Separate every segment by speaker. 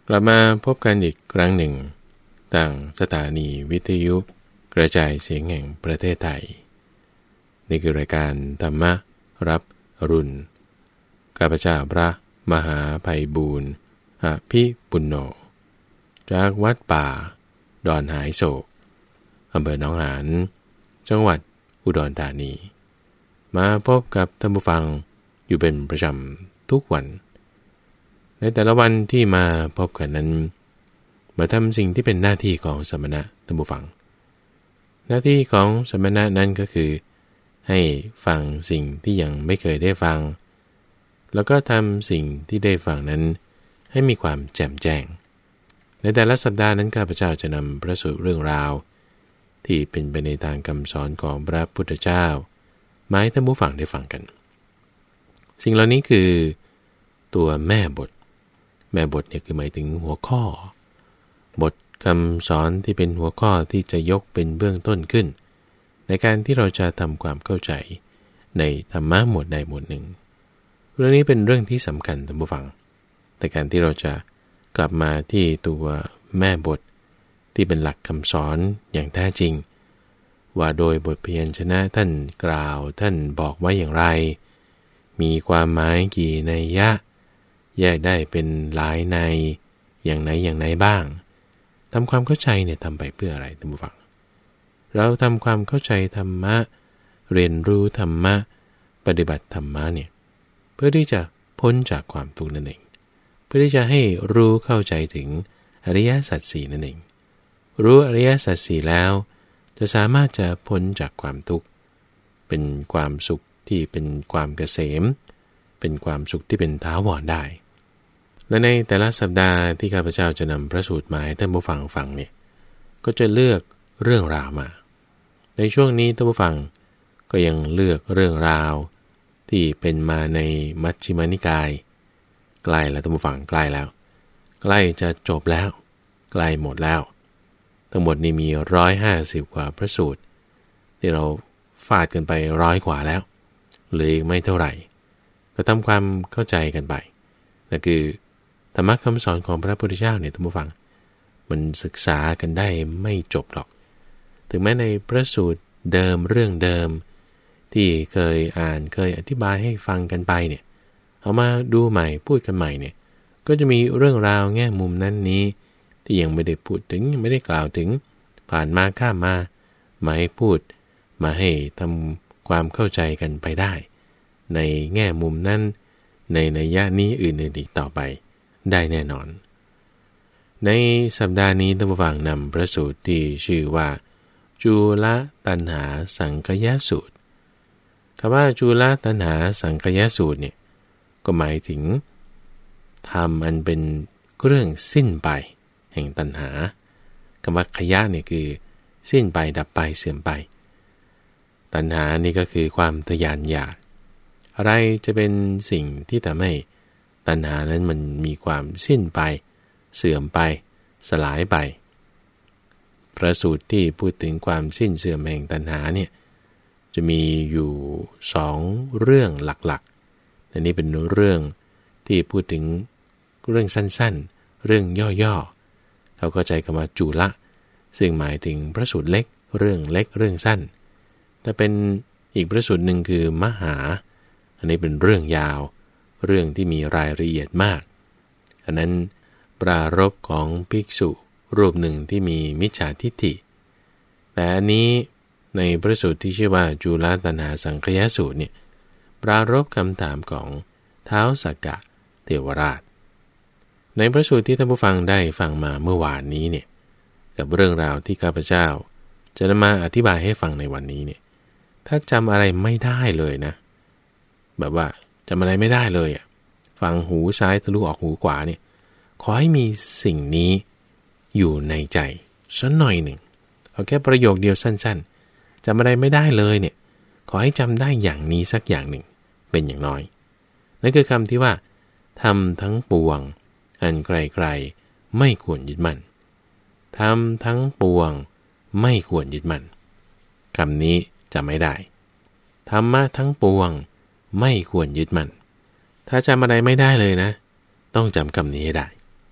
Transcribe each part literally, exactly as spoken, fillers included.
Speaker 1: กลับมาพบกันอีกครั้งหนึ่งทางสถานีวิทยุกระจายเสียงแห่งประเทศไทยนี่คือรายการธรรมะรับอรุณข้าพเจ้าพระมหาไพบูลย์อภิปุณโญจากวัดป่าดอนหายโศกอำเภอหนองหานจังหวัดอุดรธานีมาพบกับท่านผู้ฟังอยู่เป็นประจำทุกวันในแต่ละวันที่มาพบกันนั้นมาทำสิ่งที่เป็นหน้าที่ของสมณะท่านผู้ฟังหน้าที่ของสมณะนั้นก็คือให้ฟังสิ่งที่ยังไม่เคยได้ฟังแล้วก็ทำสิ่งที่ได้ฟังนั้นให้มีความแจ่มแจ้งในแต่ละสัปดาห์นั้นข้าพเจ้าจะนำประสูตรเรื่องราวที่เป็นไปในทางคำสอนของพระพุทธเจ้ามาให้ท่านผู้ฟังได้ฟังกันสิ่งเหล่านี้คือตัวแม่บทแม่บทเนี่ยคือหมายถึงหัวข้อบทคำสอนที่เป็นหัวข้อที่จะยกเป็นเบื้องต้นขึ้นในการที่เราจะทำความเข้าใจในธรรมะหมวดใดหมวดหนึ่งเรื่องนี้เป็นเรื่องที่สำคัญท่านผู้ฟังแต่การที่เราจะกลับมาที่ตัวแม่บทที่เป็นหลักคำสอนอย่างแท้จริงว่าโดยบทเพียรชนะท่านกล่าวท่านบอกไว้อย่างไรมีความหมายกี่นัยยะแยกได้เป็นหลายในอย่างไหนอย่างไหนบ้างทำความเข้าใจเนี่ยทำไปเพื่ออะไรท่านผู้ฟังเราทำความเข้าใจธรรมะเรียนรู้ธรรมะปฏิบัติธรรมะเนี่ยเพื่อที่จะพ้นจากความทุกข์นั่นเองเพื่อที่จะให้รู้เข้าใจถึงอริยสัจสี่นั่นเองรู้อริยสัจสี่แล้วจะสามารถจะพ้นจากความทุกข์เป็นความสุขที่เป็นความเกษมเป็นความสุขที่เป็นถาวรได้และในแต่ละสัปดาห์ที่ข้าพเจ้าจะนำพระสูตรมาให้ท่านผู้ฟังฟังเนี่ยก็จะเลือกเรื่องราวมาในช่วงนี้ท่านผู้ฟังก็ยังเลือกเรื่องราวที่เป็นมาในมัชฌิมานิกายใกล้แล้วท่านผู้ฟังใกล้แล้วใกล้จะจบแล้วใกล้หมดแล้วทั้งหมดนี้มีร้อยห้าสิบกว่าพระสูตรที่เราฟาดกันไปร้อยกว่าแล้วเหลืออีกไม่เท่าไหร่ก็ทำความเข้าใจกันไปนั่นคือธรรมะคำสอนของพระพุทธเจ้าเนี่ยท่านผู้ฟังมันศึกษากันได้ไม่จบหรอกถึงแม้ในพระสูตรเดิมเรื่องเดิมที่เคยอ่านเคยอธิบายให้ฟังกันไปเนี่ยเอามาดูใหม่พูดกันใหม่เนี่ยก็จะมีเรื่องราวแง่มุมนั้นนี้ที่ยังไม่ได้พูดถึงยังไม่ได้กล่าวถึงผ่านมาข้ามมามาให้พูดมาให้ทำความเข้าใจกันไปได้ในแง่มุมนั้นในนัยยะนี้อื่นๆอีกต่อไปได้แน่นอนในสัปดาห์นี้ท่านผู้ฟังนำพระสูตรที่ชื่อว่าจุลตัณหาสังคยสูตรคำว่าจุลตัณหาสังคยสูตรเนี่ยก็หมายถึงธรรมอันเป็นเครื่องสิ้นไปแห่งตัณหาคำว่าขยะเนี่ยคือสิ้นไปดับไปเสื่อมไปตัณหานี่ก็คือความทะยานอยากอะไรจะเป็นสิ่งที่ทำให้ตัณหานั้นมันมีความสิ้นไปเสื่อมไปสลายไปพระสูตรที่พูดถึงความสิ้นเสื่อมแห่งตัณหาเนี่ยจะมีอยู่สองเรื่องหลักๆอันนี้เป็นเรื่องที่พูดถึงเรื่องสั้นๆเรื่องย่อๆเขาเข้าใจคำว่าจุละซึ่งหมายถึงพระสูตรเล็กเรื่องเล็กเรื่องสั้นแต่เป็นอีกพระสูตรหนึ่งคือมหาอันนี้เป็นเรื่องยาวเรื่องที่มีรายละเอียดมากอันนั้นปรารภของภิกษุรูปหนึ่งที่มีมิจฉาทิฏฐิแต่อันนี้ในพระสูตรที่ชื่อว่าจุลตัณหาสังคยสูตรเนี่ยปรารภคำถามของท้าวสักกะเทวราชในพระสูตรที่ท่านผู้ฟังได้ฟังมาเมื่อวานนี้เนี่ยกับเรื่องราวที่ข้าพเจ้าจะนำมาอธิบายให้ฟังในวันนี้เนี่ยถ้าจำอะไรไม่ได้เลยนะแบบว่าจำอะไรไม่ได้เลยอ่ะฟังหูซ้ายทะลุออกหูขวาเนี่ยขอให้มีสิ่งนี้อยู่ในใจสักหน่อยหนึ่งเอาแค่ประโยคเดียวสั้นๆจำอะไรไม่ได้เลยเนี่ยขอให้จำได้อย่างนี้สักอย่างหนึ่งเป็นอย่างน้อยนั่นคือคำที่ว่าทำทั้งปวงอันไกลๆไม่ควรยึดมั่นทำทั้งปวงไม่ควรยึดมั่นคำนี้จำไม่ได้ธรรมะทั้งปวงไม่ควรยึดมั่นถ้าจำอะไรไม่ได้เลยนะต้องจำคำนี้ให้ได้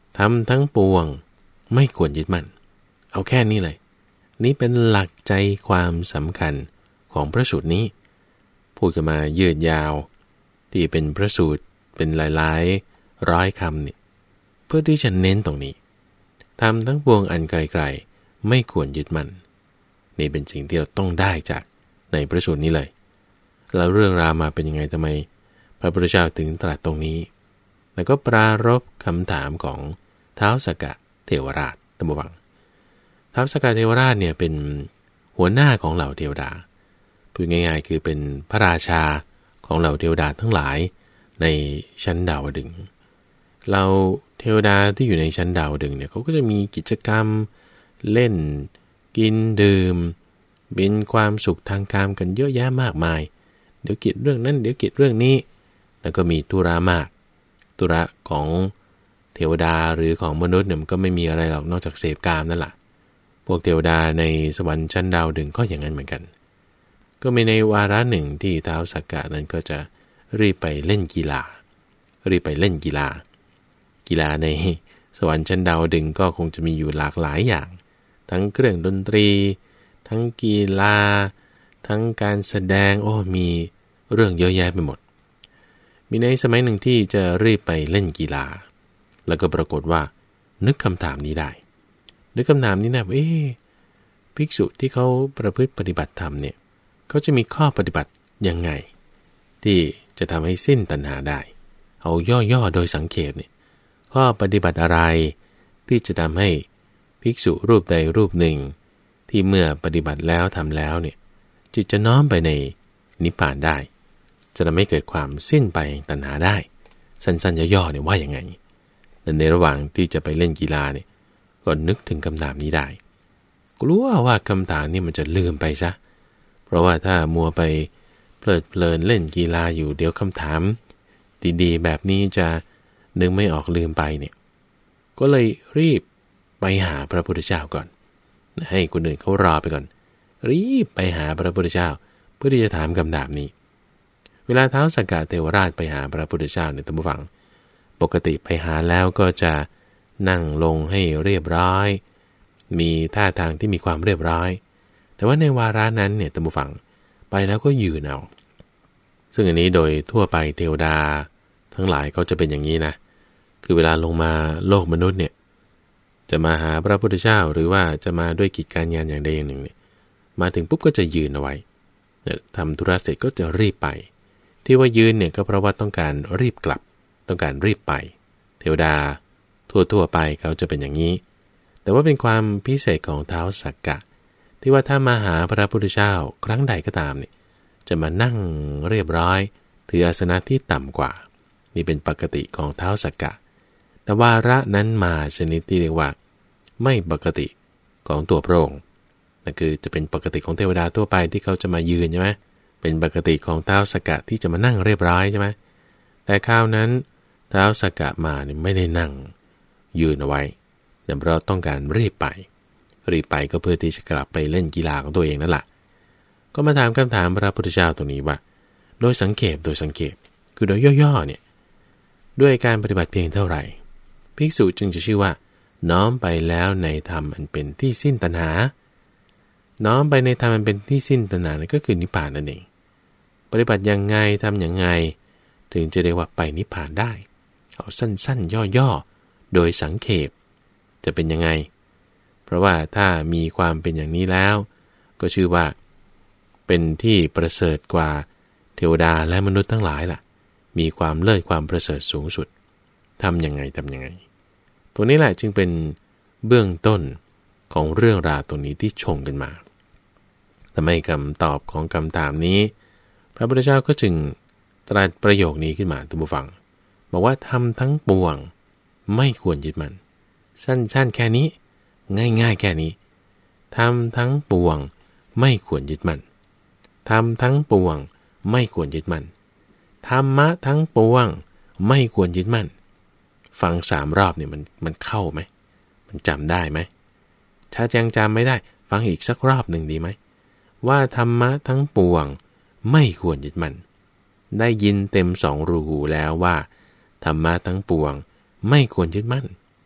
Speaker 1: ทำทั้งปวงไม่ควรยึดมั่นเอาแค่นี้เลยนี่เป็นหลักใจความสำคัญของพระสูตรนี้พูดกันมายืดยาวที่เป็นพระสูตรเป็นหลายๆร้อยคำนี่เพื่อที่จะเน้นตรงนี้ทำทั้งปวงอันไกลๆไม่ควรยึดมั่นนี่เป็นสิ่งที่เราต้องได้จากในพระสูตรนี้เลยแล้วเรื่องราวมาเป็นยังไงทำไมพระพุทธเจ้าถึงตรัสตรงนี้แล้วก็ปรารภคำถามของท้าวสักกะเทวราชท่านผู้ฟังท้าวสักกะเทวราชเนี่ยเป็นหัวหน้าของเหล่าเทวดาพูดง่ายๆคือเป็นพระราชาของเหล่าเทวดาทั้งหลายในชั้นดาวดึงส์เราเทวดาที่อยู่ในชั้นดาวดึงส์เนี่ยเขาก็จะมีกิจกรรมเล่นกินดื่มเป็นความสุขทางกามกันเยอะแยะมากมายเดี๋ยวกิจเรื่องนั้นเดี๋ยวกิจเรื่องนี้แล้วก็มีธุระมากธุระของเทวดาหรือของมนุษย์เนี่ยมันก็ไม่มีอะไรหรอกนอกจากเสพกามนั่นแหละพวกเทวดาในสวรรค์ชั้นดาวดึงส์ก็อย่างนั้นเหมือนกันก็มีในวาระหนึ่งที่ท้าวสักกะนั้นก็จะรีบไปเล่นกีฬารีบไปเล่นกีฬากีฬาในสวรรค์ชั้นดาวดึงส์ก็คงจะมีอยู่หลากหลายอย่างทั้งเครื่องดนตรีทั้งกีฬาทั้งการแสดงโอ้มีเรื่องเยอะแยะไปหมดมีในสมัยหนึ่งที่จะรีบไปเล่นกีฬาแล้วก็ปรากฏว่านึกคำถามนี้ได้นึกคำถามนี้นะเอ๊ะภิกษุที่เขาประพฤติปฏิบัติธรรมเนี่ยเขาจะมีข้อปฏิบัติยังไงที่จะทำให้สิ้นตัณหาได้เอาย่อๆโดยสังเขปเนี่ยข้อปฏิบัติอะไรที่จะทำให้ภิกษุรูปใดรูปหนึ่งที่เมื่อปฏิบัติแล้วทำแล้วเนี่ยจิตจะน้อมไปในนิพพานได้จะทำให้เกิดความสิ้นไปแห่งตัณหาได้สั้นๆย่อๆเนี่ยว่าอย่างไงแต่ในระหว่างที่จะไปเล่นกีฬาเนี่ยก็นึกถึงคำถามนี้ได้กลัวว่าคำถามนี้มันจะลืมไปซะเพราะว่าถ้ามัวไปเพลิดเพลินเล่นกีฬาอยู่เดี๋ยวคำถามดีๆแบบนี้จะนึกไม่ออกลืมไปเนี่ยก็เลยรีบไปหาพระพุทธเจ้าก่อนให้คนอื่นเขารอไปก่อนรีบไปหาพระพุทธเจ้าเพื่อที่จะถามคำถามนี้เวลาท้าวสักกะเทวราชไปหาพระพุทธเจ้าเนี่ยท่านผู้ฟังปกติไปหาแล้วก็จะนั่งลงให้เรียบร้อยมีท่าทางที่มีความเรียบร้อยแต่ว่าในวาระนั้นเนี่ยท่านผู้ฟังไปแล้วก็ยืนเอาซึ่งอันนี้โดยทั่วไปเทวดาทั้งหลายเขาจะเป็นอย่างนี้นะคือเวลาลงมาโลกมนุษย์เนี่ยจะมาหาพระพุทธเจ้าหรือว่าจะมาด้วยกิจการงานอย่างใดอย่างหนึ่งเนี่ยมาถึงปุ๊บก็จะยืนเอาไว้ทำธุระเสร็จก็จะรีบไปที่ว่ายืนเนี่ยก็เพราะว่าต้องการรีบกลับต้องการรีบไปเทวดาทั่วๆไปเขาจะเป็นอย่างนี้แต่ว่าเป็นความพิเศษของท้าวสักกะที่ว่าถ้ามาหาพระพุทธเจ้าครั้งใดก็ตามเนี่ยจะมานั่งเรียบร้อยถืออาสนะที่ต่ำกว่านี่เป็นปกติของท้าวสักกะแต่วาระนั้นมาชนิดที่เรียกว่าไม่ปกติของตัวพระองค์นั่นคือจะเป็นปกติของเทวดาทั่วไปที่เขาจะมายืนใช่ไหมเป็นปกติของท้าวสักกะที่จะมานั่งเรียบร้อยใช่ไหมแต่คราวนั้นท้าวสักกะมาเนี่ยไม่ได้นั่งยืนเอาไว้แต่เพราะต้องการรีบไปรีบไปก็เพื่อที่จะกลับไปเล่นกีฬาของตัวเองนั่นแหละก็มาถามคำถามพระพุทธเจ้าตรงนี้ว่าโดยสังเขปโดยสังเขปคือโดยย่อๆเนี่ยด้วยการปฏิบัติเพียงเท่าไหร่ภิกษุจึงจะชื่อว่าน้อมไปแล้วในธรรมอันเป็นที่สิ้นตัณหาน้อมไปในธรรมอันเป็นที่สิ้นตัณหานั่นก็คือนิพพานนั่นเองปฏิบัติยังไงทำอย่างไงถึงจะเรียกว่าไปนิพพานได้เอาสั้นๆย่อๆโดยสังเขปจะเป็นยังไงเพราะว่าถ้ามีความเป็นอย่างนี้แล้วก็ชื่อว่าเป็นที่ประเสริฐกว่าเทวดาและมนุษย์ทั้งหลายล่ะมีความเลิศความประเสริฐสูงสุดทำยังไงทำยังไงตรงนี้แหละจึงเป็นเบื้องต้นของเรื่องราวตรงนี้ที่ชงกันมาทำให้คำตอบของคำถามนี้พระพุทธเจ้าก็จึงตรัสประโยคนี้ขึ้นมาท่านผู้ฟังบอกว่าทำทั้งปวงไม่ควรยึดมั่นสั้นๆแค่นี้ง่ายๆแค่นี้ทำทั้งปวงไม่ควรยึดมั่นทำทั้งปวงไม่ควรยึดมั่นธรรมะทั้งปวงไม่ควรยึดมั่นฟังสามรอบเนี่ยมันมันเข้าไหมมันจำได้ไหมถ้ายังจำไม่ได้ฟังอีกสักรอบหนึ่งดีไหมว่าธรรมะทั้งปวงไม่ควรยึดมั่นได้ยินเต็มสองรูหูแล้วว่าธรรมะทั้งปวงไม่ควรยึดมั่น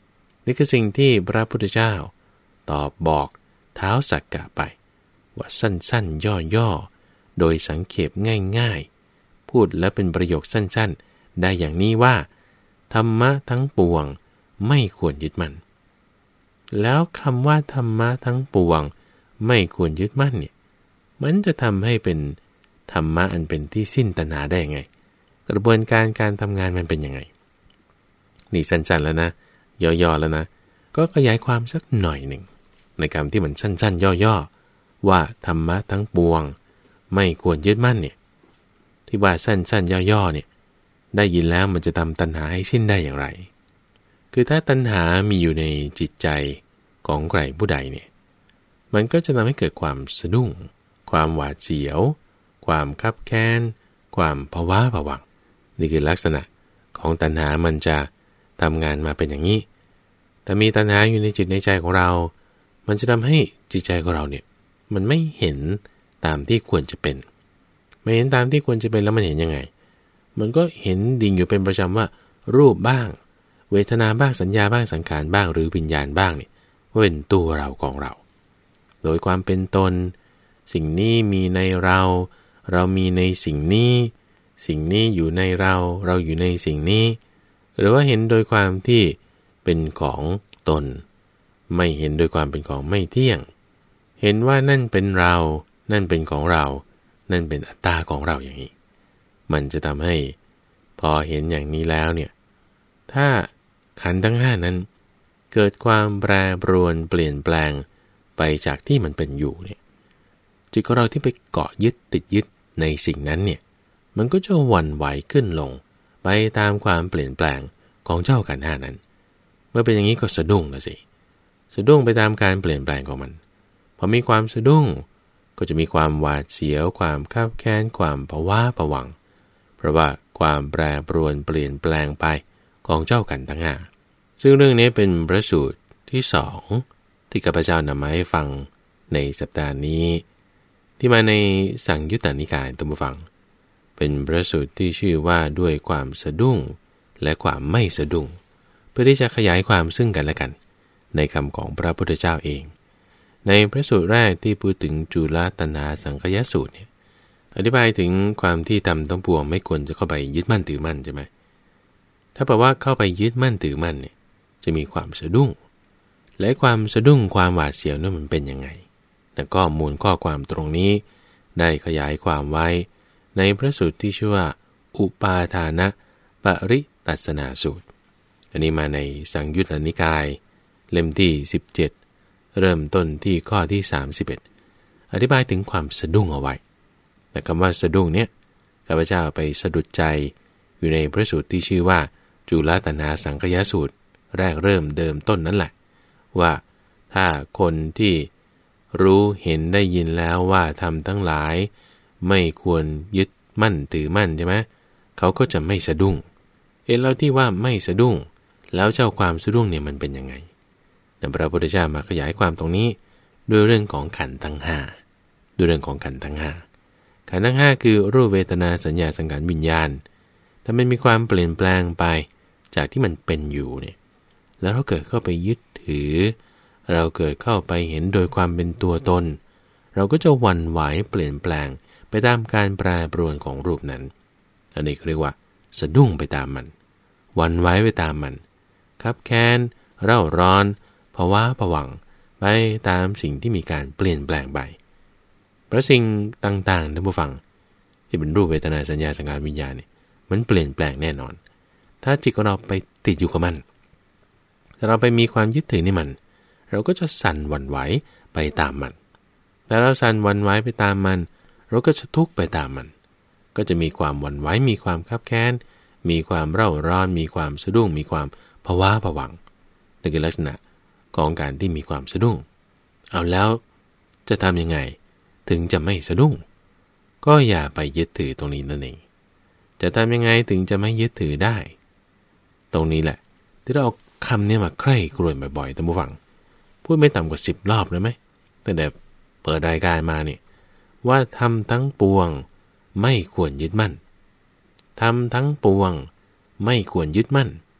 Speaker 1: นี่คือสิ่งที่พระพุทธเจ้าตอบบอกท้าวสักกะไปว่าสั้นๆย่อๆโดยสังเขปง่ายๆพูดและเป็นประโยคสั้นๆได้อย่างนี้ว่าธรรมะทั้งปวงไม่ควรยึดมั่นแล้วคำว่าธรรมะทั้งปวงไม่ควรยึดมั่นเนี่ยมันจะทำให้เป็นธรรมะอันเป็นที่สิ้นตัณหาได้ยังไงกระบวนการการทำงานมันเป็นยังไงนี่สั้นๆแล้วนะย่อๆแล้วนะก็ขยายความสักหน่อยหนึ่งในคำที่มันสั้นๆย่อๆว่าธรรมะทั้งปวงไม่ควรยึดมั่นเนี่ยที่ว่าสั้นๆย่อๆเนี่ยได้ยินแล้วมันจะทำตัณหาให้สิ้นได้อย่างไรคือถ้าตัณหามีอยู่ในจิตใจของใครผู้ใดเนี่ยมันก็จะทำให้เกิดความสะดุ้งความหวาดเสียวความคับแค้นความภาวะผวังนี่คือลักษณะของตัณหามันจะทำงานมาเป็นอย่างนี้แต่มีตัณหาอยู่ในจิตในใจของเรามันจะทำให้จิตใจของเราเนี่ยมันไม่เห็นตามที่ควรจะเป็นไม่เห็นตามที่ควรจะเป็นแล้วมันเห็นยังไงมันก็เห็นดิ่งอยู่เป็นประจำว่ารูปบ้างเวทนาบ้างสัญญาบ้างสังขารบ้างหรือวิญญาณบ้างเนี่ยว่าเป็นตัวเราของเราโดยความเป็นตนสิ่งนี้มีในเราเรามีในสิ่งนี้สิ่งนี้อยู่ในเราเราอยู่ในสิ่งนี้หรือว่าเห็นโดยความที่เป็นของตนไม่เห็นโดยความเป็นของไม่เที่ยงเห็นว่านั่นเป็นเรานั่นเป็นของเรานั่นเป็นอัตตาของเราอย่างนี้มันจะทำให้พอเห็นอย่างนี้แล้วเนี่ยถ้าขันธ์ทั้งห้านั้นเกิดความแปรปรวนเปลี่ยนแปลงไปจากที่มันเป็นอยู่เนี่ยจิตของเราที่ไปเกาะยึดติดยึดในสิ่งนั้นเนี่ยมันก็จะหวั่นไหวขึ้นลงไปตามความเปลี่ยนแปลงของเจ้าขันธ์ห้านั้นเมื่อเป็นอย่างนี้ก็สะดุ้งแล้วสิสะดุ้งไปตามการเปลี่ยนแปลงของมันพอมีความสะดุ้งก็จะมีความหวาดเสียวความคับแค้นความภาวะผวังเพราะว่าความแปรปรวนเปลี่ยนแปลงไปของเจ้าขันธ์ทั้งห้าซึ่งเรื่องนี้เป็นพระสูตรที่สองที่ข้าพเจ้านำมาให้ฟังในสัปดาห์นี้ที่มาในสังยุตตนิกายตัมบูฟังเป็นพระสูตรที่ชื่อว่าด้วยความสะดุ้งและความไม่สะดุ้งเพื่อที่จะขยายความซึ่งกันและกันในคำของพระพุทธเจ้าเองในพระสูตรแรกที่พูดถึงจุลตัณหาสังคยสูตรเนี่ยอธิบายถึงความที่ทำทั้งปวงไม่ควรจะเข้าไปยึดมั่นถือมั่นใช่ไหมถ้าแปลว่าเข้าไปยึดมั่นถือมั่นเนี่ยจะมีความสะดุ้งและความสะดุ้งความหวาดเสียวนั้นมันเป็นยังไงแล้วก็มูลข้อความตรงนี้ได้ขยายความไว้ในพระสูตรที่ชื่อว่าอุปาทานะปริตัสสนาสูตรอันนี้มาในสังยุตตนิกายเล่มที่สิบเจ็ดเริ่มต้นที่ข้อที่สามสิบเอ็ดอธิบายถึงความสะดุ้งเอาไว้แต่คำว่าสะดุ้งเนี่ยข้าพเจ้าไปสะดุดใจอยู่ในพระสูตรที่ชื่อว่าจุลตัณหาสังคยสูตรแรกเริ่มเดิมต้นนั่นแหละว่าถ้าคนที่รู้เห็นได้ยินแล้วว่าทำทั้งหลายไม่ควรยึดมั่นถือมั่นใช่ไหมเขาก็จะไม่สะดุ้งเอ๊ะแล้วที่ว่าไม่สะดุ้งแล้วเจ้าความสะดุ้งเนี่ยมันเป็นยังไงพระพุทธเจ้ามาขยายความตรงนี้ด้วยเรื่องของขันธ์ทั้งห้าด้วยเรื่องของขันธ์ทั้งห้าขันธ์ทั้งห้าคือรูปเวทนาสัญญาสังขารวิญญาณถ้ามันมีความเปลี่ยนแปลงไปจากที่มันเป็นอยู่เนี่ยแล้วเราเกิดเข้าไปยึดถือเราเกิดเข้าไปเห็นโดยความเป็นตัวตนเราก็จะหวั่นไหวเปลี่ยนแปลงไปตามการแปรปรวนของรูปนั้นอันนี้เรียกว่าสะดุ้งไปตามมันหวั่นไหวไปตามมันคับแค้นเร่าร้อนภาวะผวังไปตามสิ่งที่มีการเปลี่ยนแปลงไปเพราะสิ่งต่างๆท่านผู้ฟังที่เป็นรูปเวทนาสัญญาสังขารวิญญาณเนี่ยมันเปลี่ยนแปลงแน่นอนถ้าจิตของเราไปติดอยู่กับมันแต่เราไปมีความยึดถือในมันเราก็จะสั่นหวั่นไหวไปตามมันแต่เราสั่นหวั่นไหวไปตามมันเราก็จะทุกข์ไปตามมันก็จะมีความหวั่นไหวมีความคับแค้นมีความเร่าร้อนมีความสะดุ้งมีความภาวะผวังนั่นคือลักษณะของการที่มีความสะดุ้งเอาแล้วจะทำยังไงถึงจะไม่สะดุ้งก็อย่าไปยึดถือตรงนี้นั่นเองจะทำยังไงถึงจะไม่ยึดถือได้ตรงนี้แหละที่เราเอาคำนี้มาใคร่ครวญบ่อยๆท่านผู้ฟังพูดไม่ต่ำกว่าสิบรอบเลยไหมตั้งแต่เปิดรายการมาเนี่ยว่าทำทั้งปวงไม่ควรยึดมั่นทำทั้งปวงไม่ควรยึดมั่น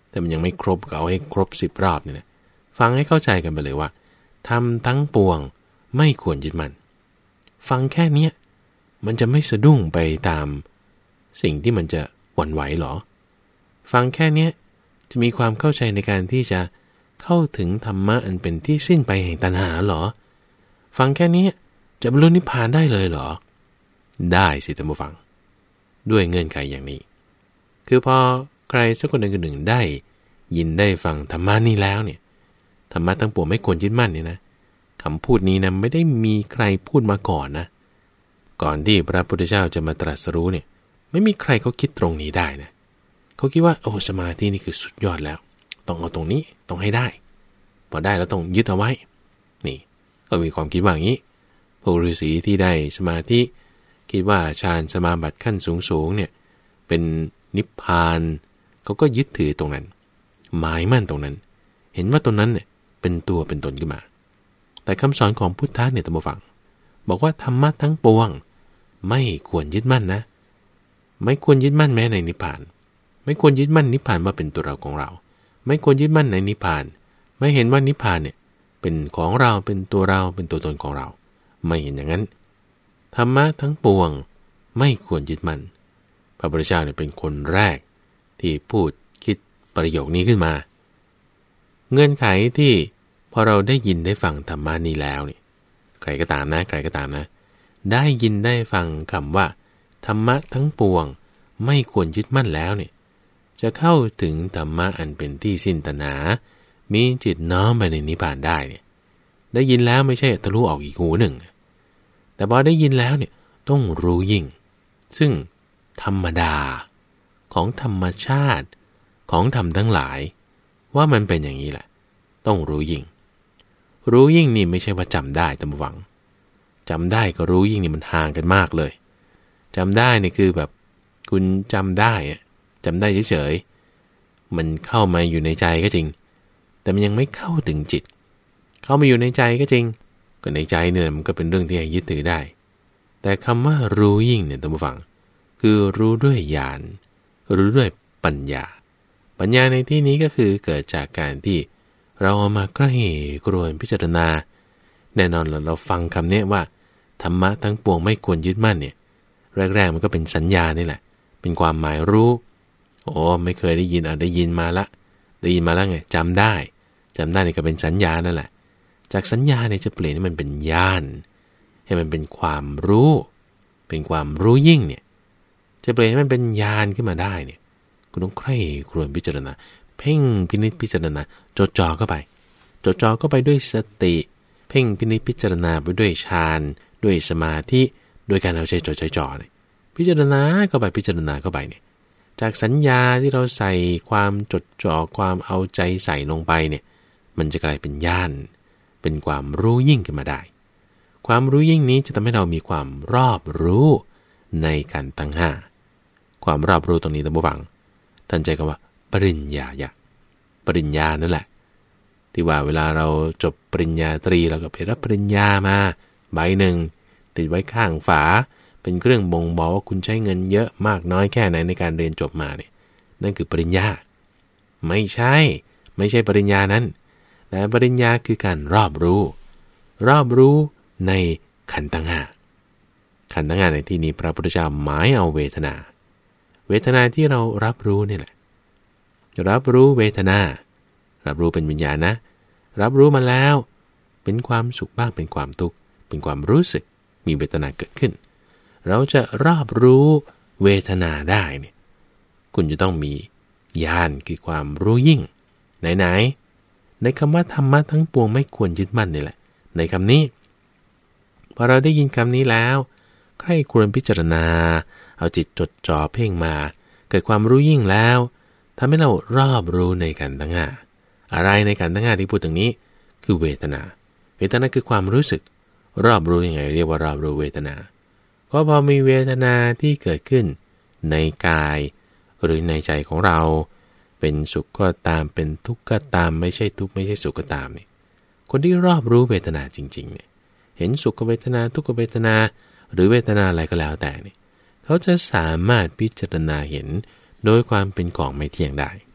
Speaker 1: แต่มันยังไม่ครบก็เอาให้ครบสิบรอบนี่แหละฟังให้เข้าใจกันไปเลยว่าทำทั้งปวงไม่ควรยึดมั่นฟังแค่เนี้ยมันจะไม่สะดุ้งไปตามสิ่งที่มันจะหวั่นไหวหรอฟังแค่เนี้ยจะมีความเข้าใจในการที่จะเข้าถึงธรรมะอันเป็นที่สิ้นไปแห่งตัณหาหรอฟังแค่นี้จะบรรลุนิพพานได้เลยหรอได้สิท่านผู้ฟังด้วยเงื่อนไขอย่างนี้คือพอใครสักคนหนึ่งคนหนึ่งได้ยินได้ฟังธรรมะนี้แล้วเนี่ยธรรมะทั้งปวงไม่ควรยึดมั่นเนี่ยนะคำพูดนี้นะไม่ได้มีใครพูดมาก่อนนะก่อนที่พระพุทธเจ้าจะมาตรัสรู้เนี่ยไม่มีใครเขาคิดตรงนี้ได้นะเขาคิดว่าโอ้สมาธินี่คือสุดยอดแล้วต้องเอาตรงนี้ต้องให้ได้พอได้แล้วต้องยึดเอาไว้นี่ก็มีความคิดว่าอย่างนี้พวกฤาษีที่ได้สมาธิคิดว่าฌานสมาบัติขั้นสูงๆเนี่ยเป็นนิพพานเขาก็ยึดถือตรงนั้นหมายมั่นตรงนั้นเห็นว่าตรงนั้นเนี่ยเป็นตัวเป็นตนขึ้นมาแต่คำสอนของพุทธะเนี่ยท่านผู้ฟังบอกว่าธรรมะทั้งปวงไม่ควรยึดมั่นนะไม่ควรยึดมั่นแม้ในนิพพานไม่ควรยึดมั่นนิพพานว่าเป็นตัวเราของเราไม่ควรยึดมั่นในนิพพานไม่เห็นว่านิพพานเนี่ยเป็นของเราเป็นตัวเราเป็นตัวตนของเราไม่เห็นอย่างนั้นธรรมะทั้งปวงไม่ควรยึดมั่นพระพุทธเจ้าเนี่ยเป็นคนแรกที่พูดคิดประโยคนี้ขึ้นมาเงื่อนไขที่พอเราได้ยินได้ฟังธรรมะนี้แล้วนี่ใครก็ตามนะใครก็ตามนะได้ยินได้ฟังคำว่าธรรมะทั้งปวงไม่ควรยึดมั่นแล้วเนี่ยจะเข้าถึงธรรมะอันเป็นที่สิ้นตัณหามีจิตน้อมไปในนิพพานได้เนี่ยได้ยินแล้วไม่ใช่ทะลุออกอีกหูหนึ่งแต่พอได้ยินแล้วเนี่ยต้องรู้ยิ่งซึ่งธรรมดาของธรรมชาติของธรรมทั้งหลายว่ามันเป็นอย่างนี้แหละต้องรู้ยิ่งรู้ยิ่งนี่ไม่ใช่ว่าจำได้ตามหวังจำได้ก็รู้ยิ่งนี่มันห่างกันมากเลยจำได้นี่คือแบบคุณจำได้อะจำได้เฉยๆมันเข้ามาอยู่ในใจก็จริงแต่มันยังไม่เข้าถึงจิตเข้ามาอยู่ในใจก็จริงก็ในใจเนี่ยมันก็เป็นเรื่องที่ให้ยึดถือได้แต่คำว่ารู้ยิ่งเนี่ยท่านผู้ฟังคือรู้ด้วยญาณรู้ด้วยปัญญาปัญญาในที่นี้ก็คือเกิดจากการที่เราเอามาใกล้กรวนพิจารณาแน่นอนเราเราฟังคำนี้ว่าธรรมะทั้งปวงไม่ควรยึดมั่นเนี่ยแรกๆมันก็เป็นสัญญานี่แหละเป็นความหมายรู้โอ้ไม่เคยได้ยินอ่ะได้ยินมาละได้ยินมาแล้วไงจำได้จำได้นี่ก็เป็นสัญญานั่นแหละจากสัญญาเนี่ยจะเปลี่ยนให้มันเป็นญาณให้มันเป็นความรู้เป็นความรู้ยิ่งเนี่ยจะเปลี่ยนให้มันเป็นญาณขึ้นมาได้เนี่ยคุณต้องใคร่ครวญพิจารณาเพ่งพินิจพิจารณาจดจ่อเข้าไปจดจ่อเข้าไปด้วยสติเพ่งพินิจพิจารณาไปด้วยฌานด้วยสมาธิด้วยการเอาใจจดใจจ่อเนี่ยพิจารณาเข้าไปพิจารณาเข้าไปเนี่ยจากสัญญาที่เราใส่ความจดจ่อความเอาใจใส่ลงไปเนี่ยมันจะกลายเป็นญาณเป็นความรู้ยิ่งขึ้นมาได้ความรู้ยิ่งนี้จะทำให้เรามีความรอบรู้ในขันธ์ทั้งห้าความรอบรู้ตรงนี้ท่านผู้ฟังท่านใจคำว่าปริญญาญาปริญญานั่นแหละที่ว่าเวลาเราจบปริญญาตรีเราก็ไปรับปริญญามาใบหนึ่งติดไว้ข้างฝาเป็นเครื่องบ่งบอกว่าคุณใช้เงินเยอะมากน้อยแค่ไหนในการเรียนจบมาเนี่ยนั่นคือปริญญาไม่ใช่ไม่ใช่ปริญญานั้นแต่ปริญญาคือการรอบรู้รอบรู้ในขันธ์ทั้งห้าขันธ์ทั้งห้าในที่นี้พระพุทธเจ้าหมายเอาเวทนาเวทนาที่เรารับรู้นี่แหละรับรู้เวทนารับรู้เป็นวิญญาณนะรับรู้มาแล้วเป็นความสุขบ้างเป็นความทุกข์เป็นความรู้สึกมีเวทนาเกิดขึ้นเราจะรอบรู้เวทนาได้เนี่ยคุณจะต้องมีญาณคือความรู้ยิ่งไหนๆในคำว่าธรรมะทั้งปวงไม่ควรยึดมั่นนี่แหละในคำนี้พอเราได้ยินคำนี้แล้วใคร่ครวญพิจารณาเอาจิตจดจ่อเพ่งมาเกิดความรู้ยิ่งแล้วทำให้เรารอบรู้ในขันธ์ทั้งห้าอะไรในขันธ์ทั้งห้าที่พูดถึงนี้คือเวทนาเวทนาคือความรู้สึกรอบรู้ยังไงเรียกว่ารอบรู้เวทนาก็พอมีเวทนาที่เกิดขึ้นในกายหรือในใจของเราเป็นสุขก็ตามเป็นทุกข์ก็ตามไม่ใช่ทุกข์ไม่ใช่สุขก็ตามนี่คนที่รอบรู้เวทนาจริงๆเนี่ยเห็นสุขเวทนาทุกขเวทนาหรือเวทนาอะไรก็แล้วแต่เนี่ยเขาจะสามารถพิจารณาเห็นโดยความเป็นของไม่เที่ยงได้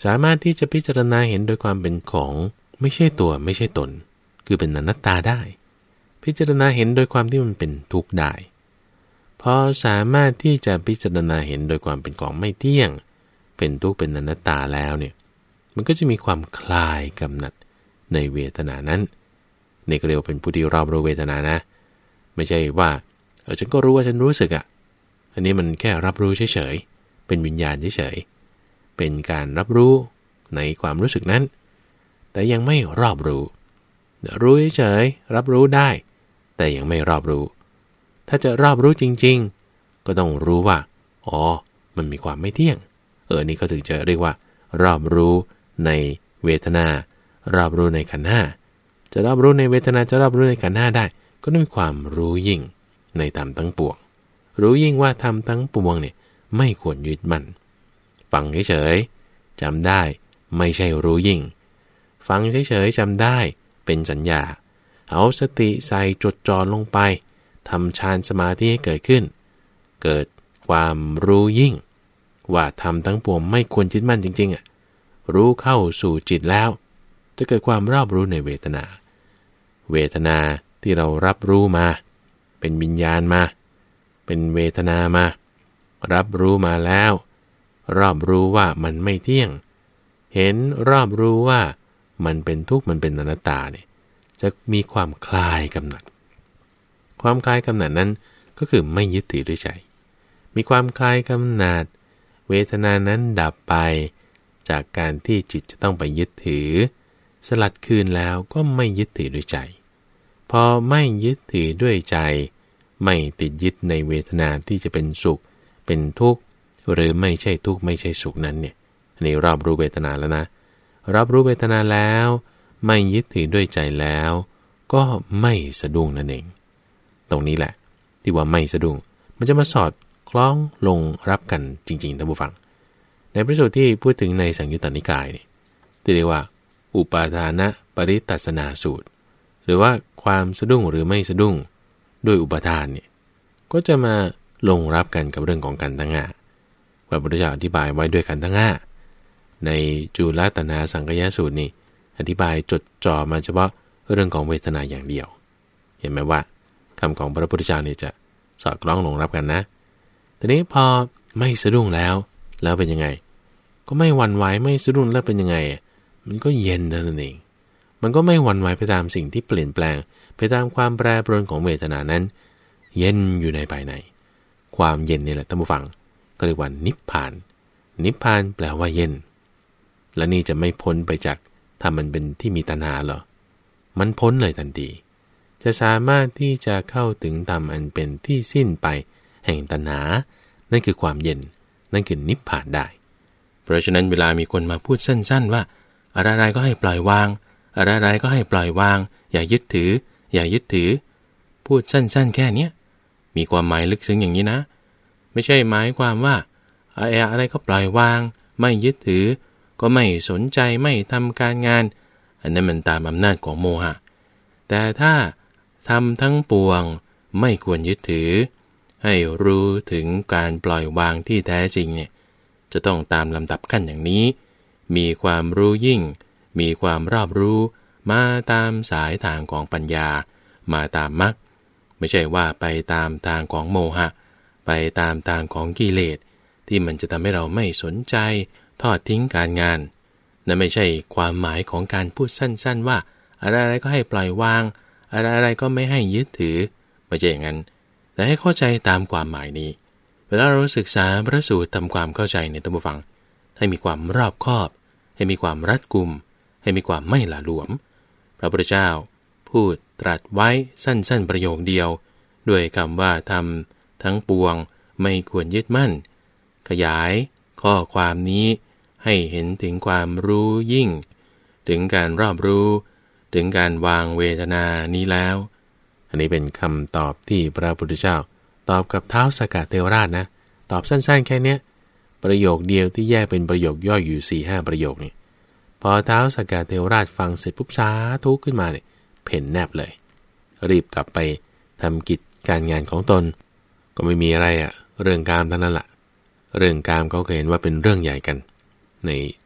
Speaker 1: สามารถที่จะพิจารณาเห็นโดยความเป็นของไม่ใช่ตัวไม่ใช่ตนคือเป็นอนัตตาได้พิจารณาเห็นโดยความที่มันเป็นทุกข์ได้พอสามารถที่จะพิจารณาเห็นโดยความเป็นของไม่เที่ยงเป็นทุกข์เป็นอนัตตาแล้วเนี่ยมันก็จะมีความคลายกำหนัดในเวทนานั้นในเรียกว่าเป็นผู้ที่รอบรู้เวทนานะไม่ใช่ว่าเออฉันก็รู้ว่าฉันรู้สึกอ่ะอันนี้มันแค่รับรู้เฉยๆเป็นวิญญาณเฉยๆเป็นการรับรู้ในความรู้สึกนั้นแต่ยังไม่รอบรู้รู้เฉยๆรับรู้ได้แต่ยังไม่รอบรู้ถ้าจะรอบรู้จริงๆก็ต้องรู้ว่าอ๋อมันมีความไม่เที่ยงเออนี่ก็ถึงจะเรียกว่ารอบรู้ในเวทนารอบรู้ในขันธ์ห้าจะรอบรู้ในเวทนาจะรอบรู้ในขันธ์ห้าได้ก็ต้องมีความรู้ยิ่งในธรรมทั้งปวงรู้ยิ่งว่าธรรมทั้งปวงเนี่ยไม่ควรยึดมั่นฟังเฉยๆจำได้ไม่ใช่รู้ยิ่งฟังเฉยๆจำได้เป็นสัญญาเอาสติใส่จดจ่อลงไปทำฌานสมาธิให้เกิดขึ้นเกิดความรู้ยิ่งว่าธรรมทั้งปวงไม่ควรยึดมั่นจริงๆอ่ะรู้เข้าสู่จิตแล้วจะเกิดความรอบรู้ในเวทนาเวทนาที่เรารับรู้มาเป็นวิญญาณมาเป็นเวทนามารับรู้มาแล้วรอบรู้ว่ามันไม่เที่ยงเห็นรอบรู้ว่ามันเป็นทุกข์มันเป็นอนัตตาเนี่ยจะมีความคลายกำหนัดความคลายกำหนัดนั้นก็คือไม่ยึดถือด้วยใจมีความคลายกำหนัดเวทนานั้นดับไปจากการที่จิตจะต้องไปยึดถือสลัดคืนแล้วก็ไม่ยึดถือด้วยใจพอไม่ยึดถือด้วยใจไม่ติดยึดในเวทนาที่จะเป็นสุขเป็นทุกข์หรือไม่ใช่ทุกข์ไม่ใช่สุขนั้นเนี่ยอันนี้รอบรู้เวทนาแล้วนะรับรู้เวทนาแล้วไม่ยึดถือด้วยใจแล้วก็ไม่สะดุ้งนั่นเองตรงนี้แหละที่ว่าไม่สะดุ้งมันจะมาสอดคล้องลงรับกันจริงๆท่านผู้ฟังในพระสูตรที่พูดถึงในสังยุตตนิกายนี่ที่เรียกว่าอุปาทานปริตัสสนาสูตรหรือว่าความสะดุ้งหรือไม่สะดุ้งด้วยอุปาทานเนี่ยก็จะมาลงรับกันกับเรื่องของขันธ์ทั้งห้าพระพุทธเจ้าอธิบายไว้ด้วยขันธ์ทั้งห้าในจุลตนาสังคยสูตรนี่อธิบายจดจ่อมาเฉพาะเรื่องของเวทนาอย่างเดียวเห็นไหมว่าคำของพระพุทธเจ้านี่จะสอดคล้องลงรับกันนะทีนี้พอไม่สะดุ้งแล้วแล้วเป็นยังไงก็ไม่หวั่นไหวไม่สะดุ้งแล้วเป็นยังไงมันก็เย็นนั่นเองมันก็ไม่หวั่นไหวไปตามสิ่งที่เปลี่ยนแปลงไปตามความแปรปรวนของเวทนานั้นเย็นอยู่ในภายในความเย็นนี่แหละท่านผู้ฟังก็เรียกว่านิพพานนิพพานแปลว่าเย็นและนี่จะไม่พ้นไปจากถ้ามันเป็นที่มีตัณหาเหรอมันพ้นเลยทันทีจะสามารถที่จะเข้าถึงธรรมอันเป็นที่สิ้นไปแห่งตัณหานั่นคือความเย็นนั่นคือนิพพานได้เพราะฉะนั้นเวลามีคนมาพูดสั้นๆว่าอะไรๆก็ให้ปล่อยวางอะไรๆก็ให้ปล่อยวางอย่ายึดถืออย่ายึดถือพูดสั้นๆแค่นี้มีความหมายลึกซึ้งอย่างนี้นะไม่ใช่หมายความว่าอะไรอะไรก็ปล่อยวางไม่ยึดถือก็ไม่สนใจไม่ทำการงานอันนั้นมันตามอำนาจของโมหะแต่ถ้าทำทั้งปวงไม่ควรยึดถือให้รู้ถึงการปล่อยวางที่แท้จริงเนี่ยจะต้องตามลำดับขั้นอย่างนี้มีความรู้ยิ่งมีความรอบรู้มาตามสายทางของปัญญามาตามมรรคไม่ใช่ว่าไปตามทางของโมหะไปตามทางของกิเลสที่มันจะทำให้เราไม่สนใจทอดทิ้งการงานนั่นไม่ใช่ความหมายของการพูดสั้นๆว่าอะไรๆก็ให้ปล่อยวางอะไรๆก็ไม่ให้ยึดถือไม่ใช่อย่างนั้นแต่ให้เข้าใจตามความหมายนี้เวลาเราศึกษาพระสูตรทำความเข้าใจในท่านผู้ฟังให้มีความรอบคอบให้มีความรัดกุมให้มีความไม่หละหลวมพระพุทธเจ้าพูดตรัสไว้สั้นๆประโยคเดียวด้วยคำว่าทำทั้งปวงไม่ควรยึดมั่นขยายข้อความนี้ให้เห็นถึงความรู้ยิ่งถึงการรอบรู้ถึงการวางเวทนานี้แล้วอันนี้เป็นคำตอบที่พระพุทธเจ้าตอบกับท้าวสักกะเทวราชนะตอบสั้นๆแค่นี้ประโยคเดียวที่แยกเป็นประโยคย่อยอยู่ สี่ห้า ประโยคนี่พอท้าวสักกะเทวราชฟังเสร็จปุ๊บสาธุขึ้นมาเนี่ยเพ่นแนบเลยรีบกลับไปทำกิจการงานของตนก็ไม่มีอะไรอะเรื่องกามเท่านั้นแหละเรื่องกามเขาเคยเห็นว่าเป็นเรื่องใหญ่กันใน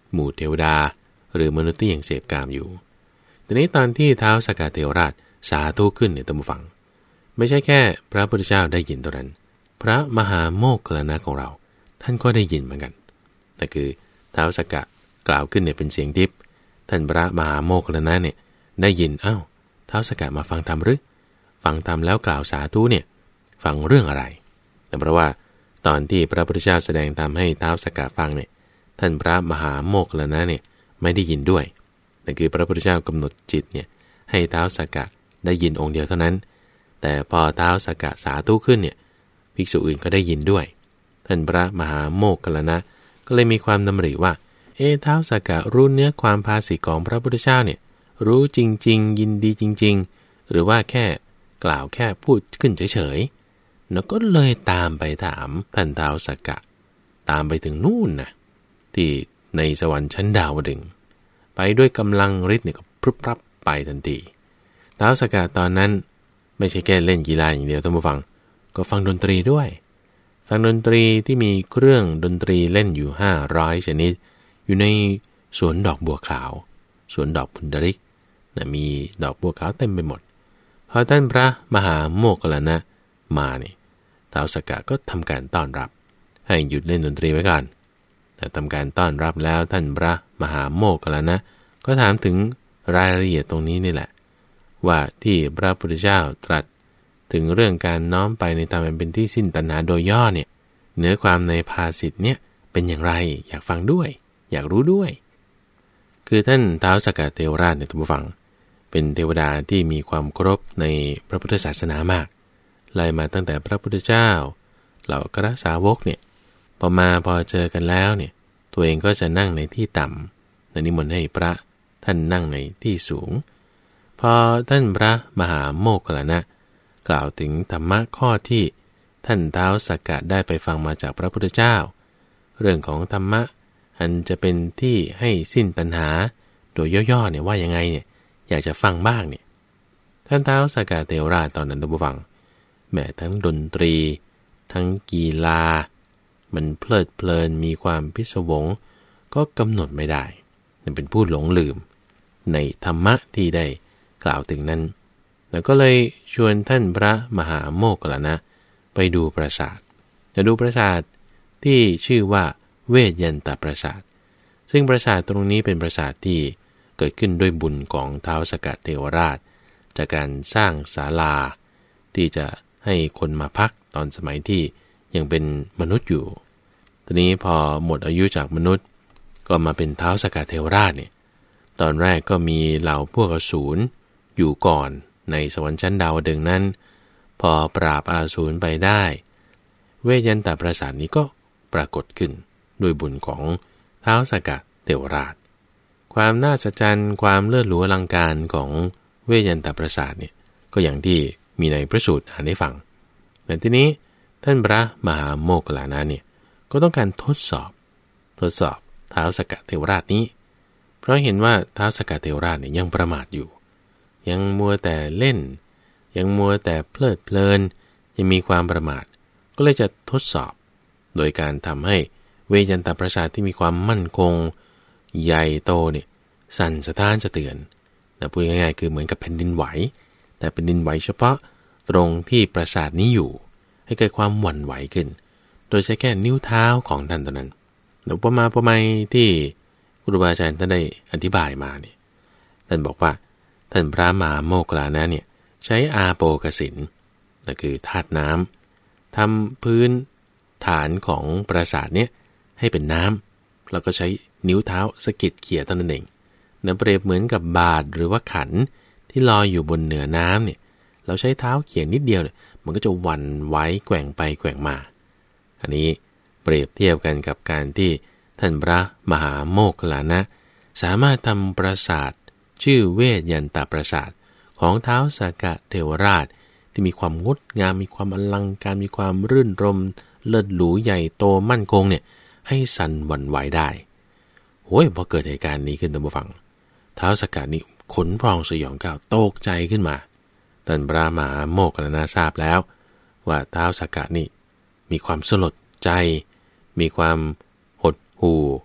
Speaker 1: หมู่เทวดาหรือมนุษย์ที่ยังเสพกามอยู่ทีนี้ตอนที่ท้าวสักกะเทวราชสาธุขึ้นเนี่ยท่านผู้ฟังไม่ใช่แค่พระพุทธเจ้าได้ยินเท่านั้นพระมหาโมคคัลลานะของเราท่านก็ได้ยินเหมือนกันแต่คือท้าวสักกะกล่าวขึ้นเนี่ยเป็นเสียงทิพย์ท่านพระมหาโมคคัลลานะเนี่ยได้ยินอ้าวท้าวสักกะมาฟังธรรมหรือฟังธรรมแล้วกล่าวสาธุเนี่ยฟังเรื่องอะไรแต่เพราะว่าตอนที่พระพุทธเจ้าแสดงธรรมให้ท้าวสักกะฟังเนี่ยท่านพระมหาโมคคัลลานะเนี่ยไม่ได้ยินด้วยแต่คือพระพุทธเจ้ากำหนดจิตเนี่ยให้ท้าวสักกะได้ยินองค์เดียวเท่านั้นแต่พอท้าวสักกะสาธุขึ้นเนี่ยภิกษุอื่นก็ได้ยินด้วยท่านพระมหาโมคคัลลานะก็เลยมีความดำริว่าเอ๊ะท้าวสักกะรู้เนื้อความภาษิตของพระพุทธเจ้าเนี่ยรู้จริงๆยินดีจริงๆหรือว่าแค่กล่าวแค่พูดขึ้นเฉยๆแล้วก็เลยตามไปถามท่านท้าวสักกะตามไปถึงนู่นนะที่ในสวรรค์ชั้นดาวดึงส์ไปด้วยกำลังฤทธิ์เนี่ยก็พรึบพรับไปทันทีท้าวสักกะตอนนั้นไม่ใช่แค่เล่นกีฬาอย่างเดียวท่านผู้ฟังก็ฟังดนตรีด้วยฟังดนตรีที่มีเครื่องดนตรีเล่นอยู่ห้าร้อยชนิดอยู่ในสวนดอกบัวขาวสวนดอกพุนดริกนะมีดอกบัวขาวเต็มไปหมดพอท่านพระมหาโมคคัลลานะมานี่ท้าวสักกะก็ทำการต้อนรับให้หยุดเล่นดนตรีไว้ก่อนแต่ทำการต้อนรับแล้วท่านพระมหาโมคคัลลานะก็ถามถึงรายละเอียดตรงนี้นี่แหละว่าที่พระพุทธเจ้าตรัสถึงเรื่องการน้อมไปในธรรมอันเป็นที่สิ้นตัณหาโดยย่อเนี่ยเนื้อความในภาษิตเนี่ยเป็นอย่างไรอยากฟังด้วยอยากรู้ด้วยคือท่านท้าวสักกะเทวราชเนี่ยท่านผู้ฟังเป็นเทวดาที่มีความเคารพในพระพุทธศาสนามากไล่มาตั้งแต่พระพุทธเจ้าเหล่าอัครสาวกเนี่ยพอมาพอเจอกันแล้วเนี่ยตัวเองก็จะนั่งในที่ต่ำและนิมนต์ให้พระท่านนั่งในที่สูงพอท่านพระมหาโมคคัลลานะกล่าวถึงธรรมะข้อที่ท่านท้าวสักกะได้ไปฟังมาจากพระพุทธเจ้าเรื่องของธรรมะอันจะเป็นที่ให้สิ้นตัณหาโดยย่อๆเนี่ยว่ายังไงเนี่ยอยากจะฟังบ้างเนี่ยท่านท้าวสักกะเทวราชตอนนั้นท่านผู้ฟังแม้ทั้งดนตรีทั้งกีฬามันเพลิดเพลินมีความพิศวงก็กำหนดไม่ได้นั่นเป็นผู้หลงลืมในธรรมะที่ได้กล่าวถึงนั้นแล้วก็เลยชวนท่านพระมหาโมคคัลลานะไปดูปราสาทจะดูปราสาทที่ชื่อว่าเวชยันตปราสาทซึ่งปราสาทตรงนี้เป็นปราสาทที่เกิดขึ้นด้วยบุญของท้าวสักกะเทวราชจากการสร้างศาลาที่จะให้คนมาพักตอนสมัยที่ยังเป็นมนุษย์อยู่ทีนี้พอหมดอายุจากมนุษย์ก็มาเป็นท้าวสักกะเทวราชเนี่ยตอนแรกก็มีเหล่าพวกอสูรอยู่ก่อนในสวรรค์ชั้นดาวดึงส์นั้นพอปราบอาสูรไปได้เวชยันตปราสาทนี้ก็ปรากฏขึ้นด้วยบุญของท้าวสักกะเทวราชความน่าสัจจรรย์ความเลิศหรูอลังการของเวชยันตปราสาทเนี่ยก็อย่างที่มีในพระสูตรอ่านให้ฟังแต่ทีนี้ท่านพระมหาโมคคัลลานะเนี่ยก็ต้องการทดสอบทดสอบท้าวสักกะเทวราชนี้เพราะเห็นว่าท้าวสักกะเทวราชเนี่ยยังประมาทอยู่ยังมัวแต่เล่นยังมัวแต่เพลิดเพลินยังมีความประมาทก็เลยจะทดสอบโดยการทำให้เวชยันตปราสาทที่มีความมั่นคงใหญ่โตเนี่ยสั่นสะท้านสะเทือนนะพูดง่ายๆคือเหมือนกับแผ่นดินไหวแต่แผ่นดินไหวเฉพาะตรงที่ปราสาทนี้อยู่ให้เกิดความหวั่นไหวขึ้นโดยใช้แค่นิ้วเท้าของท่านเท่านั้นอุปมาอุปไมยที่ครูบาอาจารย์ท่านได้อธิบายมาเนี่ยท่านบอกว่าท่านพระมหาโมคคัลลานะเนี่ยใช้อาโปกสินนั่นคือธาตุน้ำทำพื้นฐานของปราสาทเนี่ยให้เป็นน้ำแล้วก็ใช้นิ้วเท้าสะกิดเขี่ยเท่านั้นเองนั่นเปรียบเหมือนกับบาตรหรือว่าขันที่ลอยอยู่บนเหนือน้ำเนี่ยเราใช้เท้าเขี่ยนิดเดียวเนี่ยมันก็จะหวั่นไหวแกว่งไปแกว่งมาอันนี้เปรียบเทียบกันกับการที่ท่านพระมหาโมคคัลลานะสามารถทำปราสาทชื่อเวชยันตปราสาทของท้าวสักกะเทวราชที่มีความงดงามมีความอลังการมีความรื่นรมเลิศหรูใหญ่โตมั่นคงเนี่ยให้สั่นหวั่นไหวได้โอ้ยพอเกิดเหตุการณ์นี้ขึ้นท่านผู้ฟังท้าวสักกะนี่ขนพองสยองก้าวตกใจขึ้นมาท่านพระมหาโมคคัลลานะทราบแล้วว่าท้าวสักกะนี่มีความสลดใจมีความหดหู่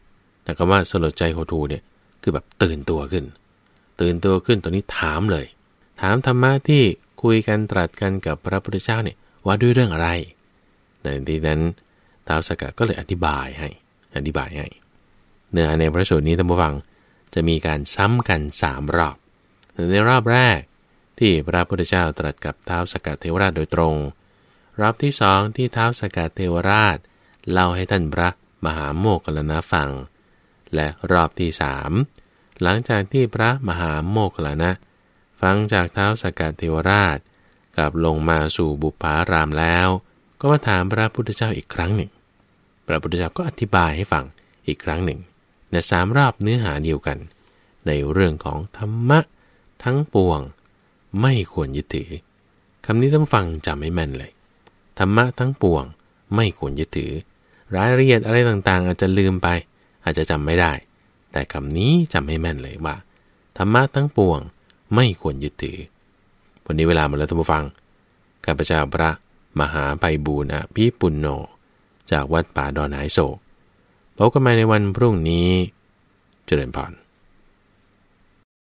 Speaker 1: แต่คำว่าสลดใจหดหู่เนี่ยคือแบบตื่นตัวขึ้นตื่นตัวขึ้นตอนนี้ถามเลยถามธรรมะที่คุยกันตรัสกันกับพระพุทธเจ้าเนี่ยว่าด้วยเรื่องอะไรในที่นั้นท้าวสักกะก็เลยอธิบายให้อธิบายให้เนื้อในพระสูตรนี้ท่านผู้ฟังจะมีการซ้ำกันสามรอบในรอบแรกที่พระพุทธเจ้าตรัสกับท้าวสักกะเทวราชโดยตรงรอบที่สองที่ท้าวสักกะเทวราชเล่าให้ท่านพระมหาโมคคัลลานะฟังและรอบที่สามหลังจากที่พระมหาโมคคัลลานะฟังจากท้าวสักกะเทวราชกลับลงมาสู่บุปผารามแล้วก็มาถามพระพุทธเจ้าอีกครั้งหนึ่งพระพุทธเจ้าก็อธิบายให้ฟังอีกครั้งหนึ่งในสามรอบเนื้อหาเดียวกันในเรื่องของธรรมะทั้งปวงไม่ควรยึดถือคำนี้ต้องฟังจำให้แม่นเลยธรรมะทั้งปวงไม่ควรยึดถือรายละเอียดอะไรต่างๆอาจจะลืมไปอาจจะจำไม่ได้แต่คำนี้จำให้แม่นเลยว่าธรรมะทั้งปวงไม่ควรยึดถือวันนี้เวลาหมดแล้วท่านผู้ฟังข้าพเจ้าพระมหาไพบูลย์อภิปุณโญจากวัดป่าดอนหายโศกพบกันใหม่ในวันพรุ่งนี้เจริญพร